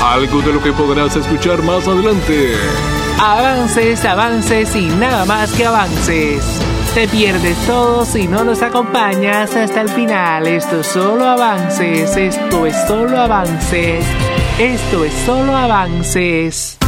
algo de lo que podrás escuchar más adelante. Avances, avances y nada más que avances. Te pierdes todo si no nos acompañas hasta el final. Esto es solo avances, esto es solo avances, esto es solo avances.